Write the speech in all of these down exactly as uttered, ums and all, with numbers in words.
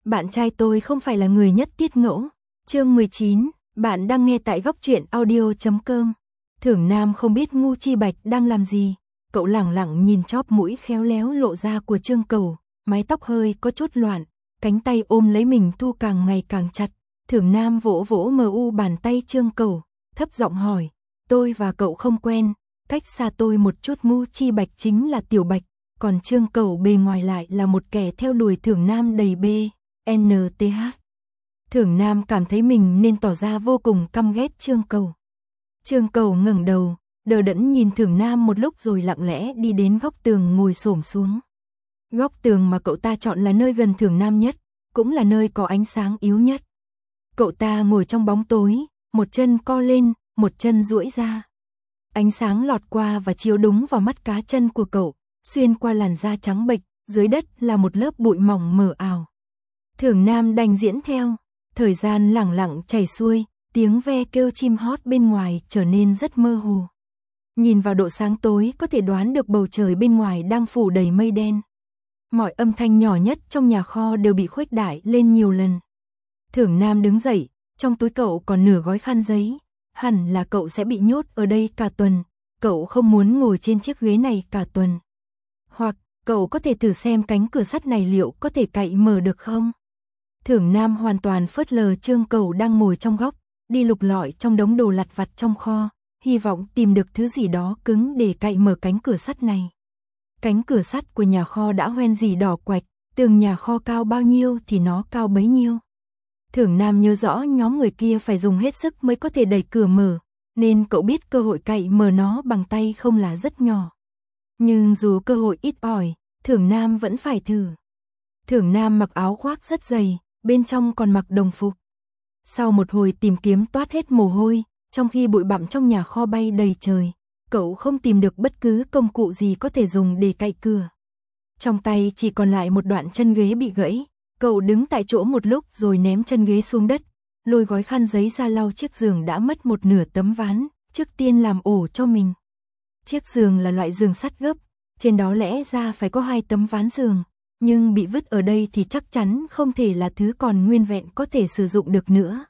bạn trai tôi không phải là người nhất tiết ngẫu. Chương mười chín, bạn đang nghe tại góc truyện audio chấm com. Thưởng Nam không biết Ngưu Chi Bạch đang làm gì, cậu lẳng lặng nhìn chóp mũi khéo léo lộ ra của Trương Cầu, mái tóc hơi có chút loạn, cánh tay ôm lấy mình thu càng ngày càng chặt. Thưởng Nam vỗ vỗ mờ u bàn tay Trương Cầu, thấp giọng hỏi, tôi và cậu không quen, cách xa tôi một chút. Ngưu Chi Bạch chính là Tiểu Bạch, còn Trương Cầu bề ngoài lại là một kẻ theo đuổi Thưởng Nam đầy bê, en tê hát. Thưởng Nam cảm thấy mình nên tỏ ra vô cùng căm ghét Trương Cầu. Trương Cầu ngẩng đầu, đờ đẫn nhìn Thưởng Nam một lúc rồi lặng lẽ đi đến góc tường ngồi xổm xuống. Góc tường mà cậu ta chọn là nơi gần Thưởng Nam nhất, cũng là nơi có ánh sáng yếu nhất. Cậu ta ngồi trong bóng tối, một chân co lên, một chân duỗi ra. Ánh sáng lọt qua và chiếu đúng vào mắt cá chân của cậu, xuyên qua làn da trắng bệch, dưới đất là một lớp bụi mỏng mờ ảo. Thưởng Nam đành diễn theo, thời gian lẳng lặng chảy xuôi, tiếng ve kêu chim hót bên ngoài trở nên rất mơ hồ. Nhìn vào độ sáng tối có thể đoán được bầu trời bên ngoài đang phủ đầy mây đen. Mọi âm thanh nhỏ nhất trong nhà kho đều bị khuếch đại lên nhiều lần. Thưởng Nam đứng dậy, trong túi cậu còn nửa gói khăn giấy, hẳn là cậu sẽ bị nhốt ở đây cả tuần, cậu không muốn ngồi trên chiếc ghế này cả tuần. Hoặc, cậu có thể thử xem cánh cửa sắt này liệu có thể cậy mở được không? Thưởng Nam hoàn toàn phớt lờ Trương Cầu đang ngồi trong góc, đi lục lọi trong đống đồ lặt vặt trong kho, hy vọng tìm được thứ gì đó cứng để cậy mở cánh cửa sắt này. Cánh cửa sắt của nhà kho đã hoen rỉ đỏ quạch, tường nhà kho cao bao nhiêu thì nó cao bấy nhiêu. Thưởng Nam nhớ rõ nhóm người kia phải dùng hết sức mới có thể đẩy cửa mở, nên cậu biết cơ hội cậy mở nó bằng tay không là rất nhỏ. Nhưng dù cơ hội ít ỏi, Thưởng Nam vẫn phải thử. Thưởng Nam mặc áo khoác rất dày, bên trong còn mặc đồng phục. Sau một hồi tìm kiếm toát hết mồ hôi, trong khi bụi bặm trong nhà kho bay đầy trời, cậu không tìm được bất cứ công cụ gì có thể dùng để cậy cửa. Trong tay chỉ còn lại một đoạn chân ghế bị gãy, cậu đứng tại chỗ một lúc rồi ném chân ghế xuống đất, lôi gói khăn giấy ra lau chiếc giường đã mất một nửa tấm ván, trước tiên làm ổ cho mình. Chiếc giường là loại giường sắt gấp, trên đó lẽ ra phải có hai tấm ván giường, nhưng bị vứt ở đây thì chắc chắn không thể là thứ còn nguyên vẹn có thể sử dụng được nữa.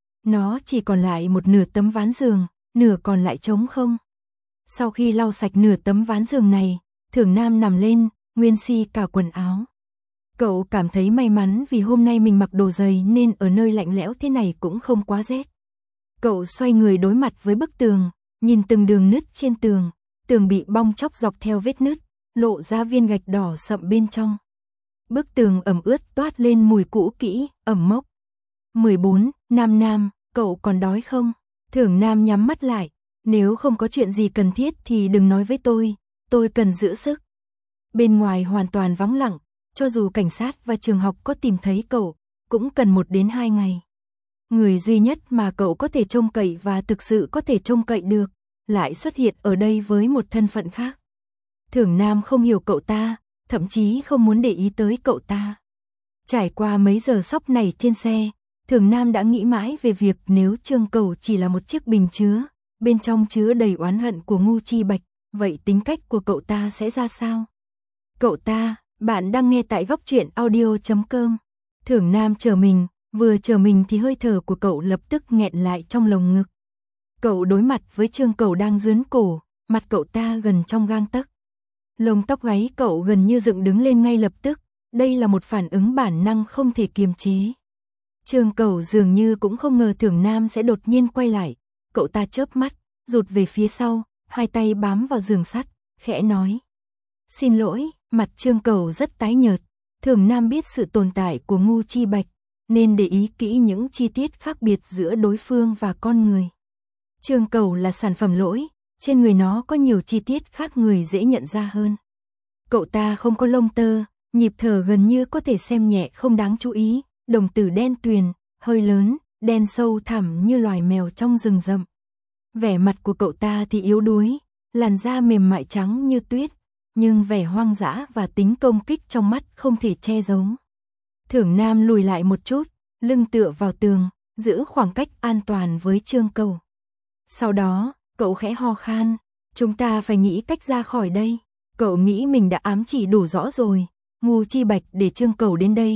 Nó chỉ còn lại một nửa tấm ván giường, nửa còn lại trống không. Sau khi lau sạch nửa tấm ván giường này, Thưởng Nam nằm lên, nguyên si cả quần áo. Cậu cảm thấy may mắn vì hôm nay mình mặc đồ dày nên ở nơi lạnh lẽo thế này cũng không quá rét. Cậu xoay người đối mặt với bức tường, nhìn từng đường nứt trên tường, tường bị bong chóc dọc theo vết nứt, lộ ra viên gạch đỏ sậm bên trong. Bức tường ẩm ướt toát lên mùi cũ kỹ, ẩm mốc. mười bốn, Nam Nam, cậu còn đói không? Thưởng Nam nhắm mắt lại, nếu không có chuyện gì cần thiết thì đừng nói với tôi, tôi cần giữ sức. Bên ngoài hoàn toàn vắng lặng, cho dù cảnh sát và trường học có tìm thấy cậu, cũng cần một đến hai ngày. Người duy nhất mà cậu có thể trông cậy và thực sự có thể trông cậy được, lại xuất hiện ở đây với một thân phận khác. Thưởng Nam không hiểu cậu ta, thậm chí không muốn để ý tới cậu ta. Trải qua mấy giờ sóc này trên xe, Thưởng Nam đã nghĩ mãi về việc nếu Trương Cầu chỉ là một chiếc bình chứa, bên trong chứa đầy oán hận của Ngưu Chi Bạch, vậy tính cách của cậu ta sẽ ra sao? Cậu ta, bạn đang nghe tại góc truyện audio chấm com. Thưởng Nam chờ mình, vừa chờ mình thì hơi thở của cậu lập tức nghẹn lại trong lồng ngực. Cậu đối mặt với Trương Cầu đang dướn cổ, mặt cậu ta gần trong gang tấc. Lông tóc gáy cậu gần như dựng đứng lên ngay lập tức, đây là một phản ứng bản năng không thể kiềm chế. Trương Cầu dường như cũng không ngờ Thưởng Nam sẽ đột nhiên quay lại, cậu ta chớp mắt, rụt về phía sau, hai tay bám vào giường sắt, khẽ nói. Xin lỗi, mặt Trương Cầu rất tái nhợt, Thưởng Nam biết sự tồn tại của Ngưu Chi Bạch, nên để ý kỹ những chi tiết khác biệt giữa đối phương và con người. Trương Cầu là sản phẩm lỗi, trên người nó có nhiều chi tiết khác người dễ nhận ra hơn. Cậu ta không có lông tơ, nhịp thở gần như có thể xem nhẹ không đáng chú ý, đồng tử đen tuyền, hơi lớn, đen sâu thẳm như loài mèo trong rừng rậm. Vẻ mặt của cậu ta thì yếu đuối, làn da mềm mại trắng như tuyết, nhưng vẻ hoang dã và tính công kích trong mắt không thể che giấu. Thưởng Nam lùi lại một chút, lưng tựa vào tường, giữ khoảng cách an toàn với Trương Cầu. Sau đó, cậu khẽ ho khan, chúng ta phải nghĩ cách ra khỏi đây. Cậu nghĩ mình đã ám chỉ đủ rõ rồi, Ngưu Chi Bạch để Trương Cầu đến đây,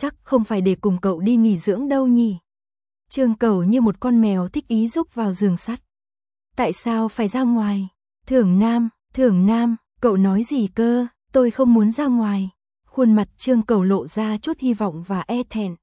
chắc không phải để cùng cậu đi nghỉ dưỡng đâu nhỉ. Trương Cẩu như một con mèo thích ý rúc vào giường sắt. Tại sao phải ra ngoài? Thưởng Nam, Thưởng Nam, cậu nói gì cơ, tôi không muốn ra ngoài. Khuôn mặt Trương Cẩu lộ ra chút hy vọng và e thẹn.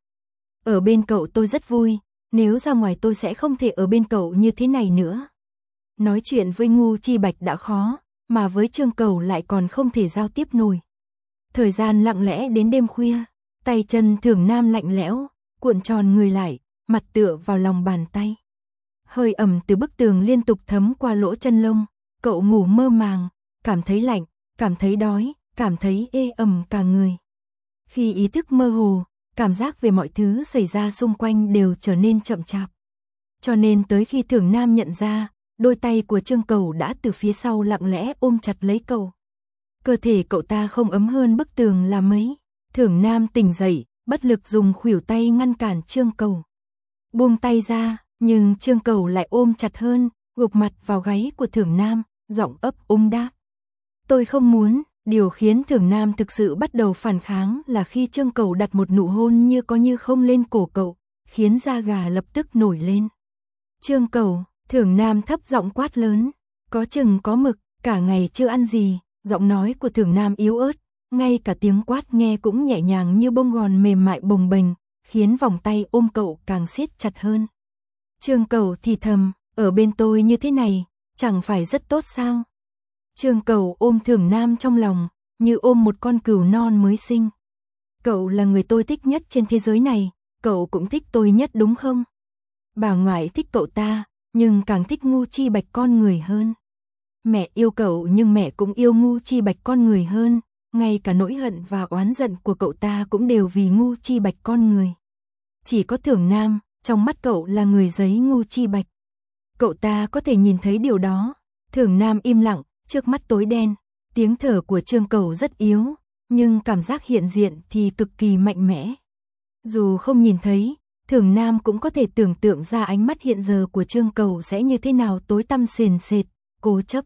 Ở bên cậu tôi rất vui, nếu ra ngoài tôi sẽ không thể ở bên cậu như thế này nữa. Nói chuyện với Ngô Chi Bạch đã khó, mà với Trương Cẩu lại còn không thể giao tiếp nổi. Thời gian lặng lẽ đến đêm khuya, tay chân Thưởng Nam lạnh lẽo, cuộn tròn người lại, mặt tựa vào lòng bàn tay. Hơi ẩm từ bức tường liên tục thấm qua lỗ chân lông, cậu ngủ mơ màng, cảm thấy lạnh, cảm thấy đói, cảm thấy ê ẩm cả người. Khi ý thức mơ hồ, cảm giác về mọi thứ xảy ra xung quanh đều trở nên chậm chạp. Cho nên tới khi Thưởng Nam nhận ra, đôi tay của Trương Cẩu đã từ phía sau lặng lẽ ôm chặt lấy cậu. Cơ thể cậu ta không ấm hơn bức tường là mấy. Thưởng Nam tỉnh dậy, bất lực dùng khuỷu tay ngăn cản Trương Cẩu. Buông tay ra, nhưng Trương Cẩu lại ôm chặt hơn, gục mặt vào gáy của Thưởng Nam, giọng ấp úng đáp. Tôi không muốn. Điều khiến Thưởng Nam thực sự bắt đầu phản kháng là khi Trương Cẩu đặt một nụ hôn như có như không lên cổ cậu, khiến da gà lập tức nổi lên. Trương Cẩu, Thưởng Nam thấp giọng quát lớn, có chừng có mực, cả ngày chưa ăn gì. Giọng nói của Thưởng Nam yếu ớt, ngay cả tiếng quát nghe cũng nhẹ nhàng như bông gòn mềm mại bồng bềnh, khiến vòng tay ôm cậu càng siết chặt hơn. Trương Cẩu thì thầm, ở bên tôi như thế này, chẳng phải rất tốt sao? Trương Cẩu ôm Thưởng Nam trong lòng, như ôm một con cừu non mới sinh. Cậu là người tôi thích nhất trên thế giới này, cậu cũng thích tôi nhất đúng không? Bà ngoại thích cậu ta, nhưng càng thích Ngô Chi Bạch con người hơn. Mẹ yêu cậu nhưng mẹ cũng yêu Ngô Chi Bạch con người hơn, ngay cả nỗi hận và oán giận của cậu ta cũng đều vì Ngô Chi Bạch con người. Chỉ có Thưởng Nam, trong mắt cậu là người giấy Ngô Chi Bạch. Cậu ta có thể nhìn thấy điều đó. Thưởng Nam im lặng, trước mắt tối đen, tiếng thở của Trương Cẩu rất yếu, nhưng cảm giác hiện diện thì cực kỳ mạnh mẽ. Dù không nhìn thấy, Thưởng Nam cũng có thể tưởng tượng ra ánh mắt hiện giờ của Trương Cẩu sẽ như thế nào, tối tăm sền sệt, cố chấp.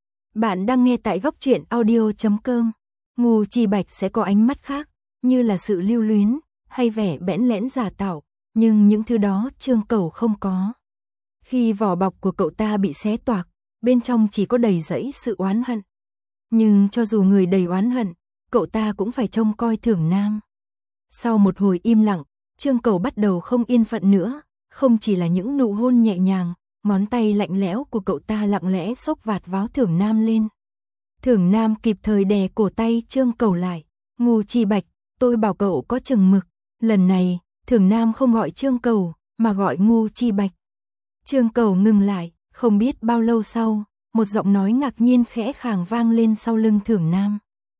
Bạn đang nghe tại góc truyện audio chấm com. Ngô Chi Bạch sẽ có ánh mắt khác, như là sự lưu luyến, hay vẻ bẽn lẽn giả tạo, nhưng những thứ đó Trương Cẩu không có. Khi vỏ bọc của cậu ta bị xé toạc, bên trong chỉ có đầy rẫy sự oán hận. Nhưng cho dù người đầy oán hận, cậu ta cũng phải trông coi Thưởng Nam. Sau một hồi im lặng, Trương Cẩu bắt đầu không yên phận nữa, không chỉ là những nụ hôn nhẹ nhàng, ngón tay lạnh lẽo của cậu ta lặng lẽ xốc vạt váo Thưởng Nam lên. Thưởng Nam kịp thời đè cổ tay Trương Cẩu lại. Ngô Chi Bạch, tôi bảo cậu có chừng mực. Lần này, Thưởng Nam không gọi Trương Cẩu, mà gọi Ngô Chi Bạch. Trương Cẩu ngừng lại, không biết bao lâu sau, một giọng nói ngạc nhiên khẽ khàng vang lên sau lưng Thưởng Nam.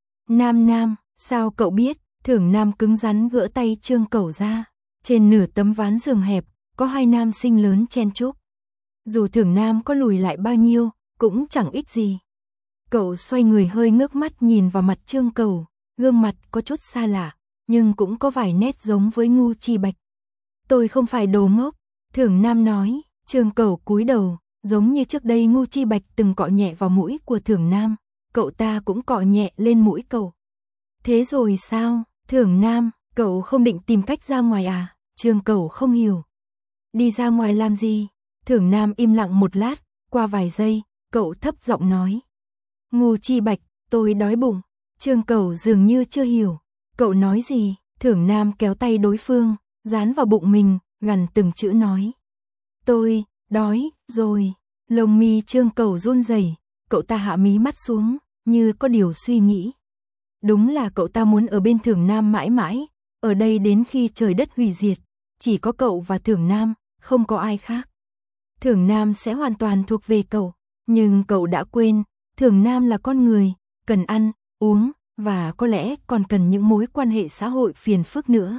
Nam Nam, sao cậu biết? Thưởng Nam cứng rắn gỡ tay Trương Cẩu ra. Trên nửa tấm ván giường hẹp, có hai nam sinh lớn chen chúc. Dù Thưởng Nam có lùi lại bao nhiêu, cũng chẳng ích gì. Cậu xoay người hơi ngước mắt nhìn vào mặt Trương Cẩu, gương mặt có chút xa lạ, nhưng cũng có vài nét giống với Ngô Chi Bạch. Tôi không phải đồ ngốc, Thưởng Nam nói. Trương Cẩu cúi đầu, giống như trước đây Ngô Chi Bạch từng cọ nhẹ vào mũi của Thưởng Nam, cậu ta cũng cọ nhẹ lên mũi cậu. Thế rồi sao? Thưởng Nam, cậu không định tìm cách ra ngoài à? Trương Cẩu không hiểu. Đi ra ngoài làm gì? Thưởng Nam im lặng một lát, qua vài giây, cậu thấp giọng nói. Ngô Chi Bạch, tôi đói bụng. Trương Cẩu dường như chưa hiểu. Cậu nói gì? Thưởng Nam kéo tay đối phương, dán vào bụng mình, gằn từng chữ nói. Tôi, đói, rồi. Lông mi Trương Cẩu run rẩy, cậu ta hạ mí mắt xuống, như có điều suy nghĩ. Đúng là cậu ta muốn ở bên Thưởng Nam mãi mãi, ở đây đến khi trời đất hủy diệt, chỉ có cậu và Thưởng Nam, không có ai khác. Thưởng Nam sẽ hoàn toàn thuộc về cậu, nhưng cậu đã quên, Thưởng Nam là con người, cần ăn, uống, và có lẽ còn cần những mối quan hệ xã hội phiền phức nữa.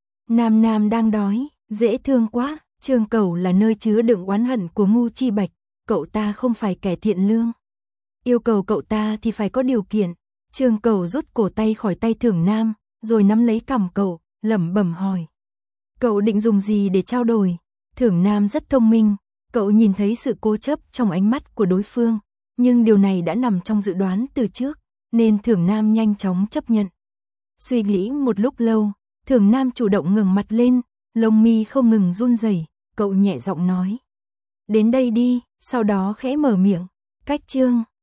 Nam Nam đang đói, dễ thương quá. Trương Cẩu là nơi chứa đựng oán hận của Ngô Chi Bạch, cậu ta không phải kẻ thiện lương. Yêu cầu cậu ta thì phải có điều kiện. Trương Cẩu rút cổ tay khỏi tay Thưởng Nam, rồi nắm lấy cằm cậu, lẩm bẩm hỏi. Cậu định dùng gì để trao đổi? Thưởng Nam rất thông minh, cậu nhìn thấy sự cố chấp trong ánh mắt của đối phương, nhưng điều này đã nằm trong dự đoán từ trước, nên Thưởng Nam nhanh chóng chấp nhận. Suy nghĩ một lúc lâu, Thường Nam chủ động ngẩng mặt lên, lông mi không ngừng run rẩy, cậu nhẹ giọng nói. Đến đây đi, sau đó khẽ mở miệng. Cách chương